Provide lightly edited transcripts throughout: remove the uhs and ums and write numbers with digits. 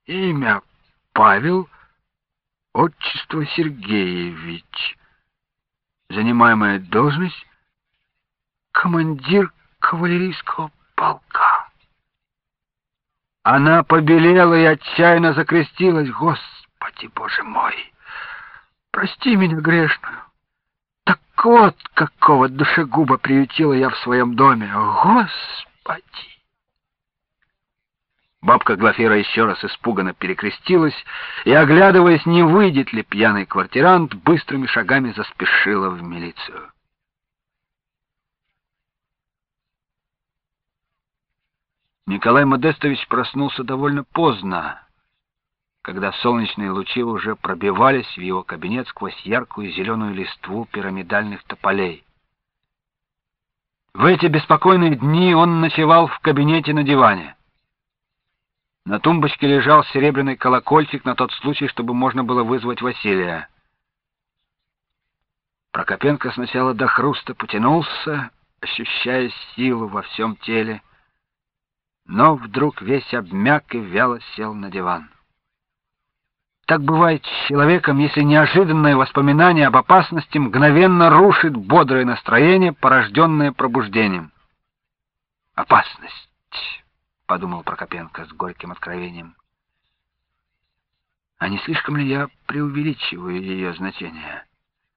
Имя Павел, отчество Сергеевич. Занимаемая должность — командир кавалерийского полка. Она побелела и отчаянно закрестилась. Господи, Боже мой, прости меня грешную. Так вот, какого душегуба приютила я в своем доме. Господи! Бабка Глафира еще раз испуганно перекрестилась и, оглядываясь, не выйдет ли пьяный квартирант, быстрыми шагами заспешила в милицию. Николай Модестович проснулся довольно поздно, когда солнечные лучи уже пробивались в его кабинет сквозь яркую зеленую листву пирамидальных тополей. В эти беспокойные дни он ночевал в кабинете на диване. На тумбочке лежал серебряный колокольчик на тот случай, чтобы можно было вызвать Василия. Прокопенко сначала до хруста потянулся, ощущая силу во всем теле, но вдруг весь обмяк и вяло сел на диван. Так бывает с человеком, если неожиданное воспоминание об опасности мгновенно рушит бодрое настроение, порожденное пробуждением. «Опасность», — подумал Прокопенко с горьким откровением. «А не слишком ли я преувеличиваю ее значение?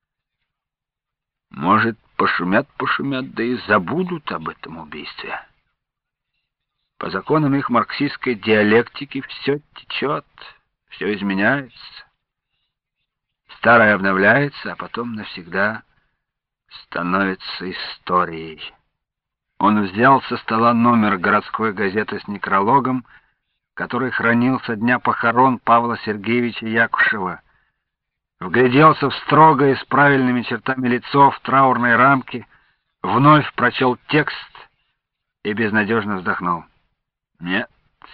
Может, пошумят, да и забудут об этом убийстве. По законам их марксистской диалектики все течет, все изменяется. Старое обновляется, а потом навсегда становится историей». Он взял со стола номер городской газеты с некрологом, который хранил со дня похорон Павла Сергеевича Якушева. Вгляделся в строгое с правильными чертами лицо в траурной рамке, вновь прочел текст и безнадежно вздохнул. Нет.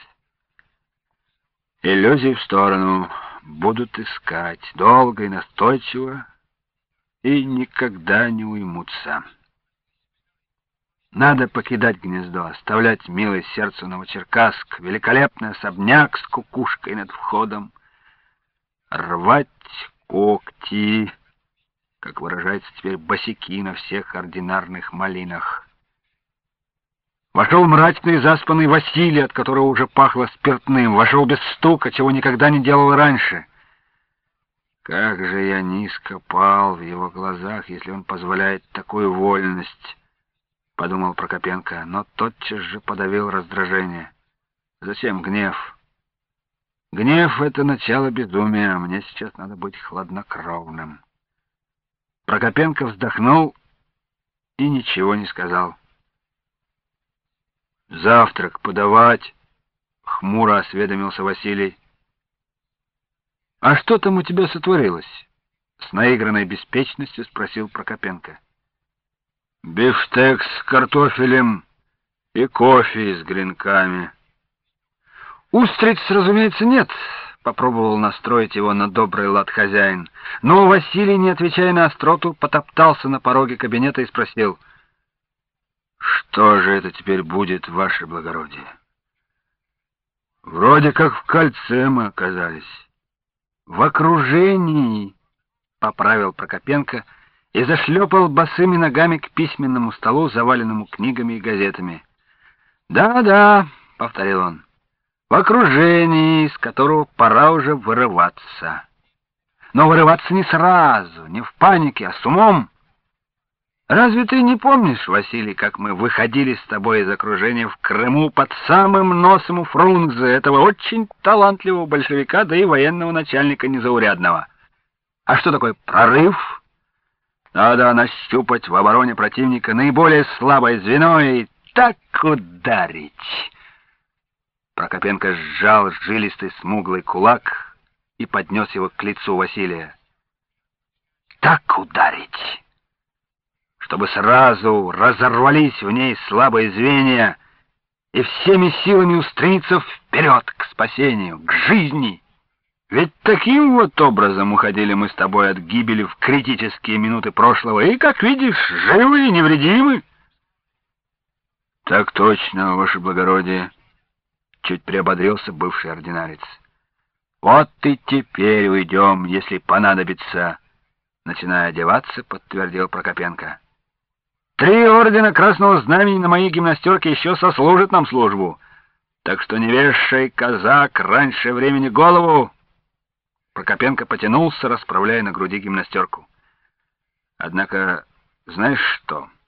Иллюзии в сторону. Будут искать долго и настойчиво, и никогда не уймутся. Надо покидать гнездо, оставлять милое сердцу Новочеркасск, великолепный особняк с кукушкой над входом, рвать когти, как выражаются теперь босяки на всех ординарных малинах. Вошел мрачный и заспанный Василий, от которого уже пахло спиртным. Вошел без стука, чего никогда не делал раньше. Как же я низко пал в его глазах, если он позволяет такую вольность, — подумал Прокопенко, но тотчас же подавил раздражение. Зачем гнев? Гнев — это начало безумия, а мне сейчас надо быть хладнокровным. Прокопенко вздохнул и ничего не сказал. «Завтрак подавать?» — хмуро осведомился Василий. «А что там у тебя сотворилось?» — с наигранной беспечностью спросил Прокопенко. «Бифштекс с картофелем и кофе с гренками». «Устриц, разумеется, нет», — попробовал настроить его на добрый лад хозяин. Но Василий, не отвечая на остроту, потоптался на пороге кабинета и спросил: «Что же это теперь будет, ваше благородие?» «Вроде как в кольце мы оказались». «В окружении», — поправил Прокопенко и зашлепал босыми ногами к письменному столу, заваленному книгами и газетами. «Да-да», — повторил он, — «в окружении, из которого пора уже вырываться. Но вырываться не сразу, не в панике, а с умом. Разве ты не помнишь, Василий, как мы выходили с тобой из окружения в Крыму под самым носом у Фрунзе, этого очень талантливого большевика, да и военного начальника незаурядного? А что такое прорыв? Надо нащупать в обороне противника наиболее слабое звено и так ударить». Прокопенко сжал жилистый смуглый кулак и поднес его к лицу Василия. «Так ударить, чтобы сразу разорвались в ней слабые звенья и всеми силами устремиться вперед к спасению, к жизни. Ведь таким вот образом уходили мы с тобой от гибели в критические минуты прошлого, и, как видишь, живы и невредимы». «Так точно, ваше благородие», — чуть приободрился бывший ординарец. Вот и теперь уйдем, если понадобится, начиная одеваться, подтвердил Прокопенко. 3 ордена Красного Знамени на моей гимнастерке еще сослужат нам службу. Так что не вешай, казак, раньше времени голову. Прокопенко потянулся, расправляя на груди гимнастерку. Однако, знаешь что?